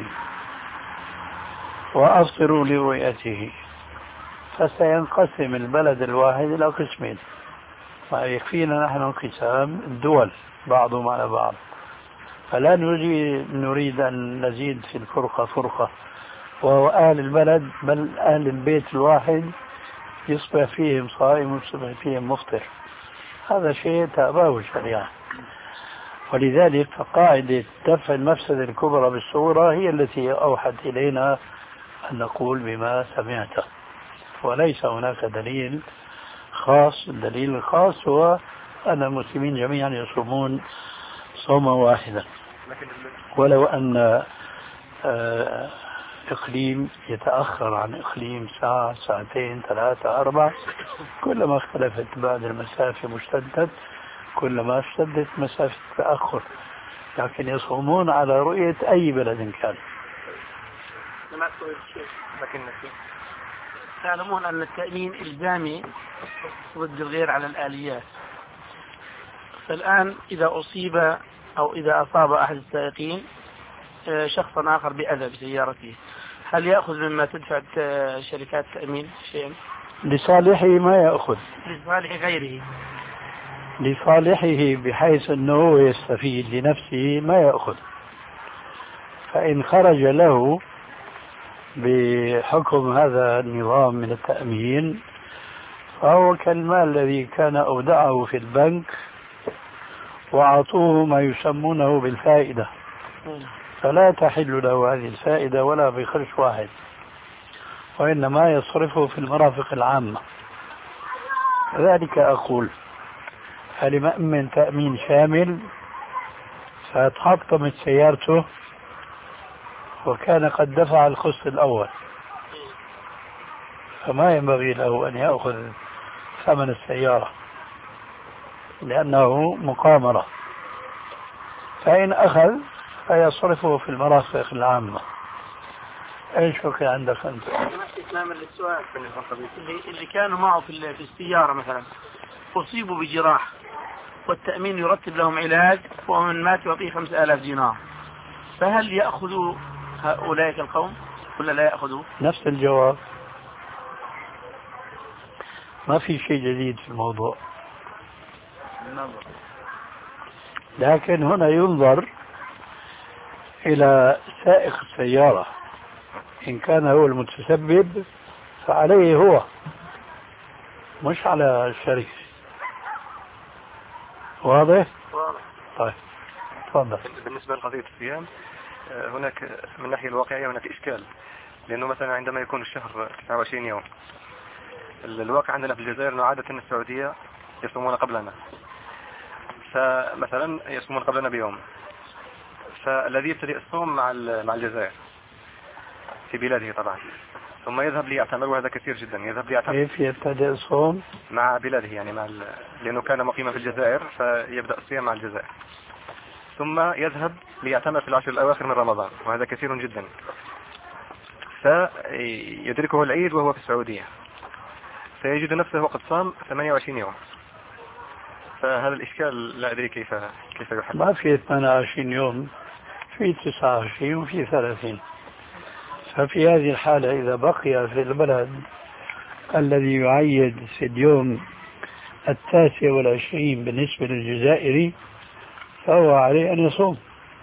وأفطروا لرؤيته، فسينقسم البلد الواحد إلى قسمين. فيكفينا نحن انقسام الدول بعضهم على بعض، فلا نريد, نريد أن نزيد في الفرقة فرقة، وهو أهل البلد بل أهل البيت الواحد يصبح فيهم صائم ويصبح فيهم مفطر. هذا شيء تأباه الشريعة، ولذلك فقاعدة دفع المفسدة الكبرى بالصورة هي التي أوحت إلينا أن نقول بما سمعته، وليس هناك دليل خاص. الدليل الخاص هو أن المسلمين جميعا يصومون صوما واحدا، ولو أن إقليم يتأخر عن إقليم ساعة ساعتين ثلاثة أربع، كلما اختلفت بعد المسافة مشتدت كلما اشتدت مسافة التأخر، لكن يصومون على رؤية أي بلد كان. لكن تعلمون أن التأمين إلزامي ضد الغير على الآليات. فالآن إذا أصيب أو إذا أصاب أحد السائقين شخصا آخر بأذى بسيارته، هل يأخذ مما تدفع شركات التأمين شيئا؟ لصالحه ما يأخذ، لصالح غيره، لصالحه بحيث أنه يستفيد لنفسه ما يأخذ. فإن خرج له بحكم هذا النظام من التأمين فهو كالمال الذي كان أودعه في البنك وأعطوه ما يسمونه بالفائدة، فلا تحل له هذه الفائدة ولا بقرش واحد، وإنما يصرفه في المرافق العامة. لذلك أقول هل مأمن تأمين شامل فتحطمت سيارته وكان قد دفع القسط الأول، فما ينبغي له أن يأخذ ثمن السيارة لأنه مقامرة، فإن أخذ فيصرفه في المرافق العامة. ايش بقي عندك انت؟ استكمالا للسؤال، اللي, اللي كانوا معه في, في السيارة مثلا أصيبوا بجراح والتأمين يرتب لهم علاج ومن مات يعطيه خمسة آلاف دينار، فهل يأخذوا هؤلاء القوم ولا لا يأخذوا؟ نفس الجواب، ما في شيء جديد في الموضوع، لكن هنا ينظر إلى سائق السيارة، إن كان هو المتسبب فعليه هو مش على الشركة. واضح؟ واضح. طيب تفضل. بالنسبة لقضية الصيام هناك من الناحية الواقعية هناك إشكال، لأنه مثلا عندما يكون الشهر تسعة وعشرين يوم، الواقع عندنا في الجزائر أنه عادة السعودية يصومون قبلنا، فمثلا يصومون قبلنا بيوم، فالذي يبتدئ الصوم مع مع الجزائر في بلاده طبعا، ثم يذهب ليعتمر، وهذا كثير جدا، يذهب ليعتمر. كيف يبتدئ الصوم؟ مع بلاده يعني مع ال... لأنه كان مقيما في الجزائر فيبدأ الصيام مع الجزائر، ثم يذهب ليعتمر في العشر الأواخر من رمضان، وهذا كثير جدا، فيدركه العيد وهو في السعودية، فيجد نفسه وقد صام ثمانية وعشرين يوم. فهذا الإشكال لا أدري كيف كيف يحل. ما في ثمانية وعشرين يوم، في تسعة وعشرين وفي ثلاثين. ففي هذه الحالة إذا بقي في البلد الذي يعيد في اليوم التاسع والعشرين بالنسبة للجزائري فهو عليه أن يصوم،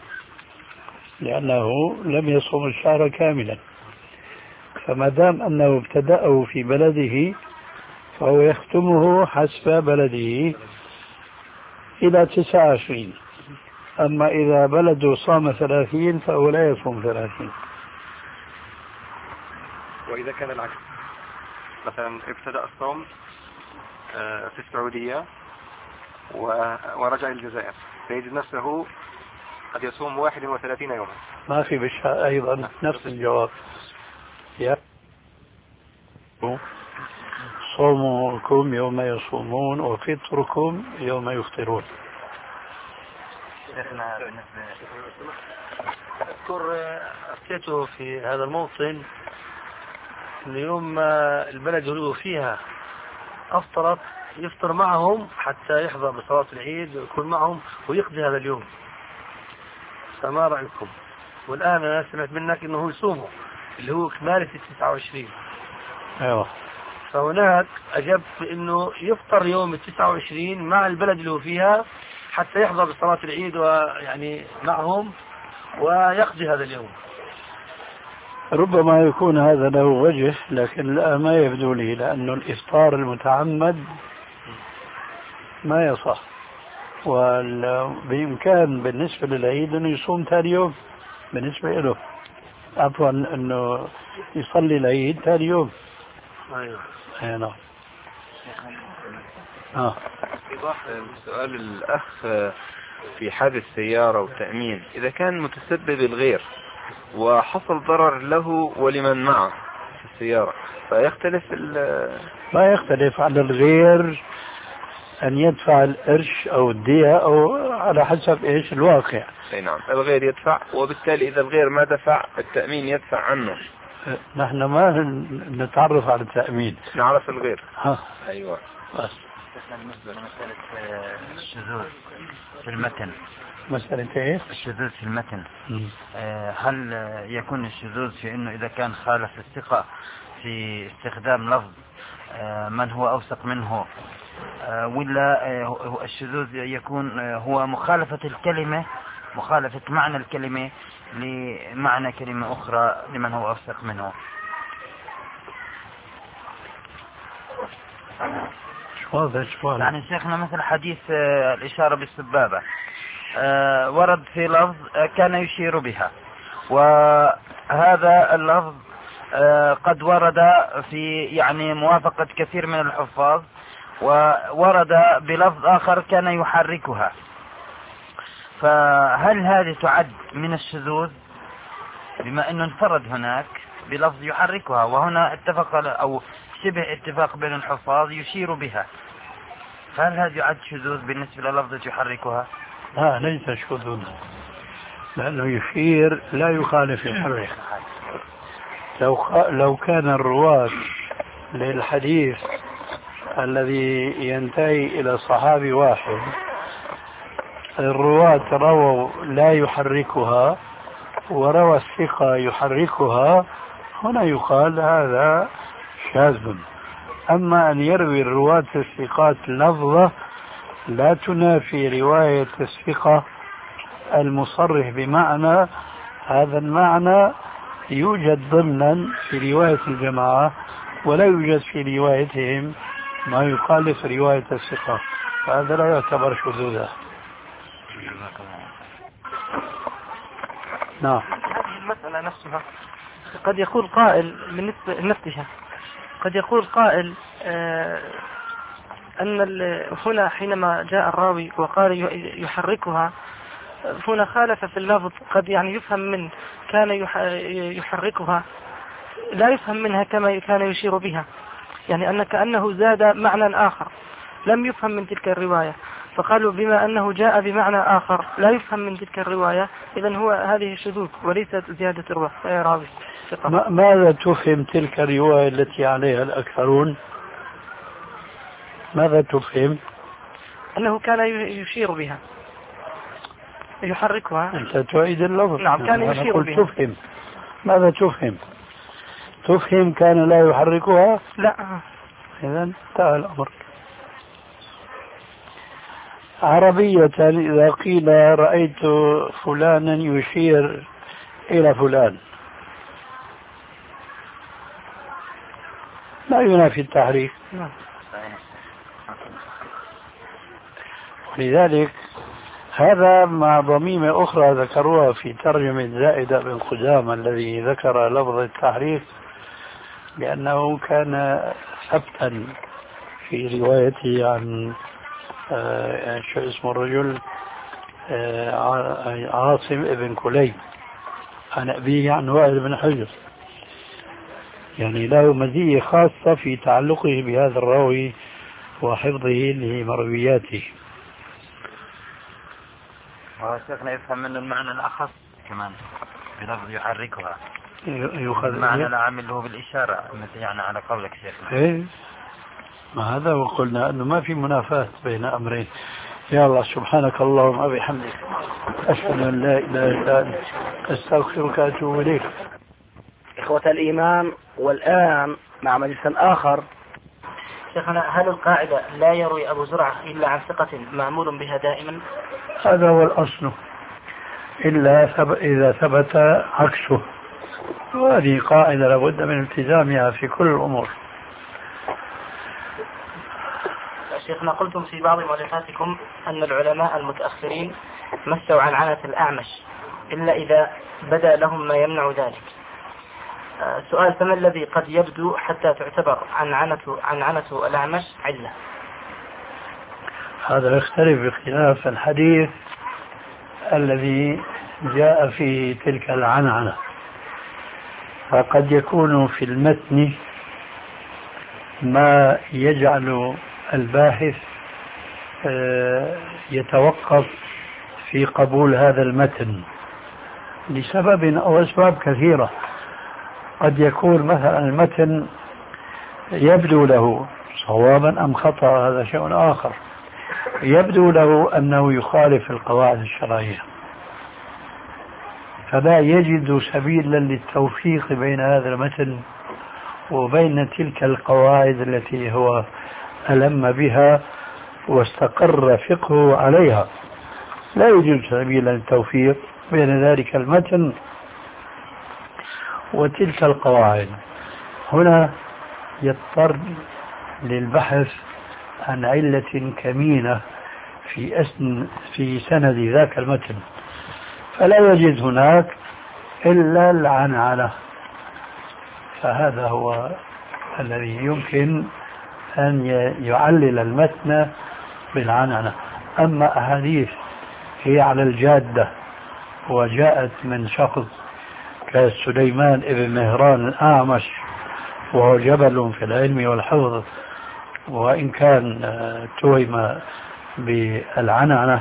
لأنه لم يصوم الشهر كاملا، فما دام أنه ابتدأه في بلده فهو يختمه حسب بلده إلى تسعة وعشرين. أما إذا بلده صام ثلاثين فهو لا يصوم ثلاثين. وإذا كان العكس، مثلا ابتدأ الصوم في السعودية ورجع الجزائر فيجد نفسه قد يصوم واحد وثلاثين يوما، ما في بشها أيضا نفس الجواب. يا صومكم يوم يصومون وفطركم يوم يفطرون. شيخنا بالنسبة أذكر أفتيته في هذا الموطن اليوم البلد اللي فيها أفطرت يفطر معهم حتى يحضر بصلاة العيد ويكون معهم ويقضي هذا اليوم، فما رأيكم؟ والآن أنا سمعت منك أنه يصوموا اللي هو كمالة التسعة وعشرين. أيوة. فهناك أجبت بأنه يفطر يوم التسعة وعشرين مع البلد اللي هو فيها حتى يحضر بصلاة العيد ويعني معهم ويقضي هذا اليوم. ربما يكون هذا له وجه، لكن لا ما يبدو لي، لأنه الإفطار المتعمد ما يصح، وبإمكان بالنسبة للعيد أنه يصوم ثاني يوم بالنسبة له، عفوا أنه يصلي العيد ثاني يوم. أيوة. أي نعم. آه. إيضاح سؤال الأخ في حادث سيارة وتأمين، إذا كان متسبب الغير وحصل ضرر له ولمن معه في السيارة فيختلف ما يختلف على الغير أن يدفع القرش أو الدية أو على حسب إيش الواقع. أي نعم، الغير يدفع، وبالتالي إذا الغير ما دفع التأمين يدفع عنه. نحن ما نتعرف على التأمين، نعرف الغير. ها. أيوة. بس. بالنسبة لمسألة الشذوذ في المتن، مسألة إيه؟ الشذوذ في المتن، هل يكون الشذوذ في إنه إذا كان خالف الثقة في استخدام لفظ من هو أوثق منه، ولا الشذوذ يكون هو مخالفة الكلمة، مخالفة معنى الكلمة لمعنى كلمة أخرى لمن هو أوثق منه؟ واضح واضح. يعني شيخنا مثل حديث آه، الإشارة بالسبابة آه، ورد في لفظ آه، كان يشير بها، وهذا اللفظ آه، قد ورد في يعني موافقة كثير من الحفاظ، وورد بلفظ آخر كان يحركها. فهل هذه تعد من الشذوذ بما أنه انفرد هناك بلفظ يحركها، وهنا اتفق أو شبه اتفاق بين الحفاظ يشير بها، فهل هذا يعد شذوذ بالنسبة للفظة يحركها؟ لا ليس شذوذ، لأنه يشير لا يخالف يحرك. لو لو كان الرواة للحديث الذي ينتهي إلى صحابي واحد الرواة رووا لا يحركها وروى الثقة يحركها، هنا يقال هذا شاذ. أما أن يروي الرواة الثقات لفظة لا تنافي رواية الثقة المصرح بمعنى، هذا المعنى يوجد ضمنا في رواية الجماعة ولا يوجد في روايتهم ما يخالف رواية الثقة، فهذا لا يعتبر شذوذا. نعم. هذه المسألة نفسها قد يقول قائل بالنسبة لنفسها، قد يقول قائل آه أن هنا حينما جاء الراوي وقال يحركها هنا خالف في اللفظ، قد يعني يفهم من كان يحركها لا يفهم منها كما كان يشير بها، يعني أن كأنه زاد معنى آخر لم يفهم من تلك الرواية، فقالوا بما أنه جاء بمعنى آخر لا يفهم من تلك الرواية إذن هو هذه شذوذ وليست زيادة راوي. ماذا تفهم تلك الرواية التي عليها الأكثرون؟ ماذا تفهم؟ أنه كان يشير بها يحركها. أنت تعيد اللفظ. نعم كان يشير بها. تفهم ماذا تفهم؟ تفهم كان لا يحركها؟ لا. إذن انتهى الأمر. عربية إذا قيل رأيت فلانا يشير إلى فلان لا ينافي التحريك. لذلك هذا مع ضميمة أخرى ذكروها في ترجمة زائدة بن قدامة الذي ذكر لفظ التحريك، لأنه كان ثبتا في روايته عن آه شو اسمه الرجل آه عاصم ابن كليب عن أبيه عن وائل بن حجر، يعني له مزية خاصة في تعلقه بهذا الراوي وحفظه لمروياته. وشيخنا يفهم منه المعنى الأخص كمان بلفظ يحركها، يؤخذ المعنى العام اللي هو بالإشارة مثل يعني على قولك شيخنا. إيه ما هذا وقلنا أنه ما في منافاة بين أمرين. يا الله سبحانك اللهم وبحمدك أشهد أن لا إله إلا أنت أستغفرك وأتوب إليك. إخوة الإيمان، والآن مع مجلس آخر. شيخنا هل القاعدة لا يروي أبو زرعة إلا عن ثقة معمول بها دائما؟ هذا هو الأصل إلا إذا ثبت عكسه، وهذه قاعدة لابد من التزامها في كل الأمور. شيخنا قلتم في بعض مؤلفاتكم أن العلماء المتأخرين مسوا عن عنة الأعمش إلا إذا بدأ لهم ما يمنع ذلك. سؤال: فما الذي قد يبدو حتى تعتبر عن عنة عن عنة الأعمش علة؟ هذا يختلف بخلاف الحديث الذي جاء فيه تلك العنعنة، فقد يكون في المتن ما يجعل الباحث يتوقف في قبول هذا المتن لسبب أو أسباب كثيرة. قد يكون مثلا المتن يبدو له صوابا أم خطأ، هذا شيء آخر. يبدو له أنه يخالف القواعد الشرعية، فلا يجد سبيلا للتوفيق بين هذا المتن وبين تلك القواعد التي هو ألم بها واستقر فقهه عليها. لا يوجد سبيلا للتوفيق بين ذلك المتن وتلك القواعد. هنا يضطر للبحث عن علة كمينة في أسن في سند ذاك المتن، فلا يجد هناك إلا العنعنة. فهذا هو الذي يمكن أن يعلل المتن بالعنعنة. أما أحاديث هي على الجادة وجاءت من شخص كسليمان ابن مهران الأعمش وهو جبل في العلم والحفظ، وإن كان توهم بالعنعنة،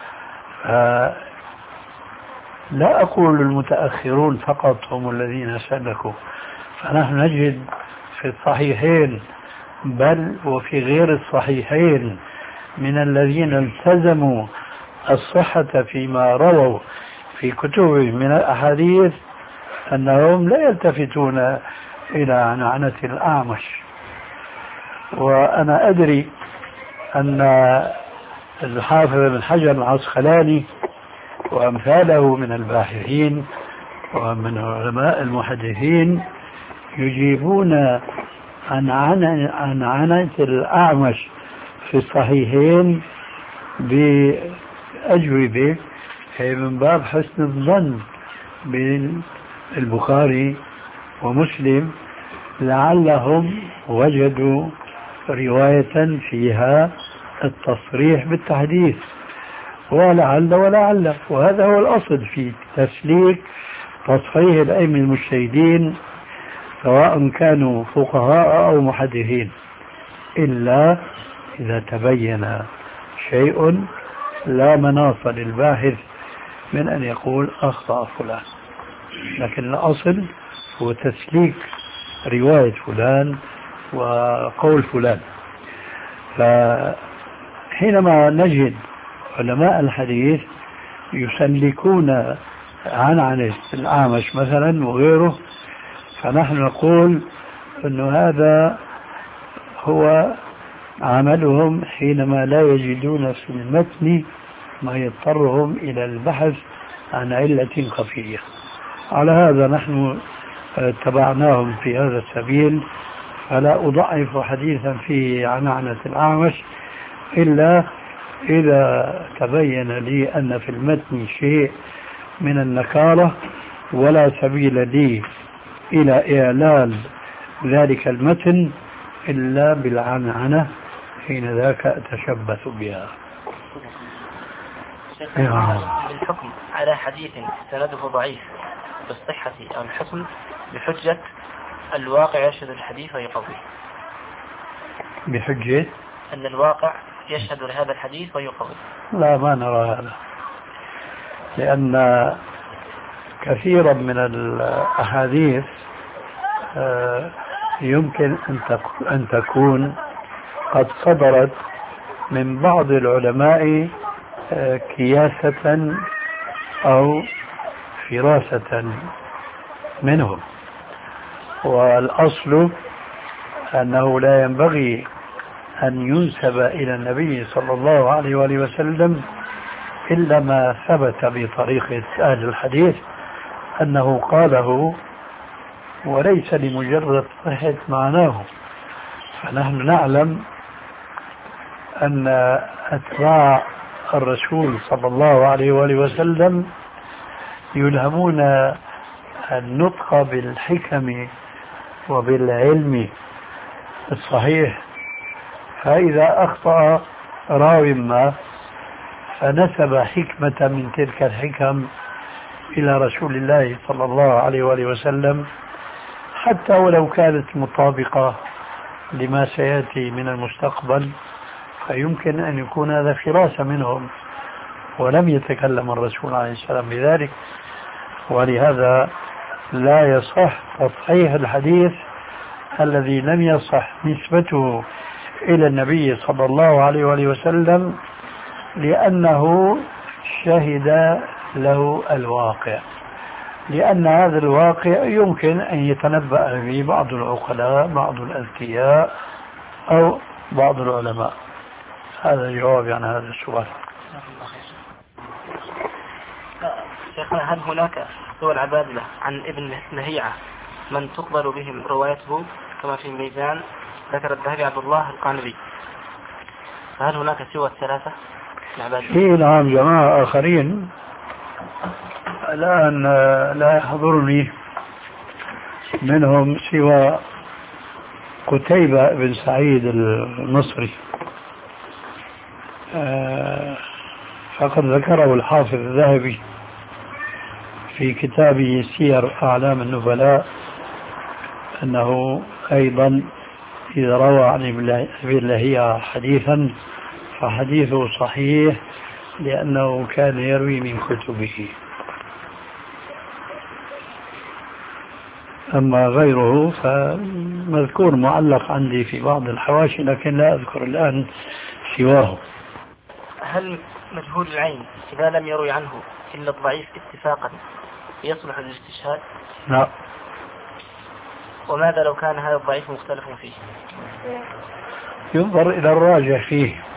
لا أقول المتأخرون فقط هم الذين سلكوا، فنحن نجد في الصحيحين بل وفي غير الصحيحين من الذين التزموا الصحة فيما رووا في كتبهم من الأحاديث أنهم لا يلتفتون إلى عنعنة الأعمش. وأنا أدري أن الحافظ بن حجر العسقلاني وأمثاله من الباحثين ومن علماء المحدثين يجيبون عن عنعنة الأعمش في الصحيحين بأجوبة من باب حسن الظن بالبخاري ومسلم، لعلهم وجدوا رواية فيها التصريح بالتحديث، ولعل ولعل، وهذا هو الأصل في تسليك تصحيح الأئمة المجتهدين سواء كانوا فقهاء أو محدثين، إلا إذا تبين شيء لا مناص للباحث من أن يقول أخطأ فلان، لكن الأصل هو تسليك رواية فلان وقول فلان. فحينما نجد علماء الحديث يسلكون عنعنة الأعمش مثلا وغيره، فنحن نقول أن هذا هو عملهم حينما لا يجدون في المتن ما يضطرهم إلى البحث عن علة خفية. على هذا نحن اتبعناهم في هذا السبيل، فلا أضعف حديثا في عنعنة الأعمش إلا إذا تبين لي أن في المتن شيء من النكارة ولا سبيل لي إلى إعلال ذلك المتن إلا بالعنعنة، حين ذاك أتشبث بها. الحكم على حديث سنده ضعيف بالصحة أو الحسن بحجة الواقع يشهد الحديث ويقوي. بحجة أن الواقع يشهد لهذا الحديث ويقوي. لا، ما نرى هذا، لأن كثيرا من الأحاديث يمكن أن تكون قد صدرت من بعض العلماء كياسة أو فراسة منهم، والأصل أنه لا ينبغي أن ينسب إلى النبي صلى الله عليه وآله وسلم إلا ما ثبت بطريقة أهل الحديث أنه قاله، وليس لمجرد صحة معناه. فنحن نعلم أن أتباع الرسول صلى الله عليه وآله وسلم يلهمون النطق بالحكم وبالعلم الصحيح، فإذا أخطأ راو ما فنسب حكمة من تلك الحكم إلى رسول الله صلى الله عليه وآله وسلم، حتى ولو كانت مطابقة لما سيأتي من المستقبل، فيمكن أن يكون هذا فراسة منهم ولم يتكلم الرسول عليه السلام بذلك. ولهذا لا يصح تصحيح الحديث الذي لم يصح نسبته إلى النبي صلى الله عليه وآله وسلم، لأنه شهد له الواقع، لأن هذا الواقع يمكن أن يتنبأ به بعض العقلاء، بعض الأذكياء، أو بعض العلماء. هذا جواب عن هذا السؤال. شيخنا، هل هناك سوى العبادلة عن ابن لهيعة من تقبل بهم روايته كما في الميزان ذكر الذهبي عبد الله القانبي، فهل هناك سوى الثلاثة؟ في نعم جماعة آخرين الآن لا يحضرني منهم سوى قتيبة بن سعيد المصري، فقد ذكره الحافظ الذهبي في كتابه سير أعلام النبلاء أنه أيضا إذا روى عن ابن لهيعة حديثا فحديثه صحيح لأنه كان يروي من كتبه. أما غيره فمذكور معلق عندي في بعض الحواشي لكن لا أذكر الآن سواه. هل مجهول العين إذا لم يروي عنه إلا الضعيف اتفاقا يصلح للاستشهاد؟ لا. وماذا لو كان هذا الضعيف مختلف فيه؟ ينظر إلى الراجح فيه.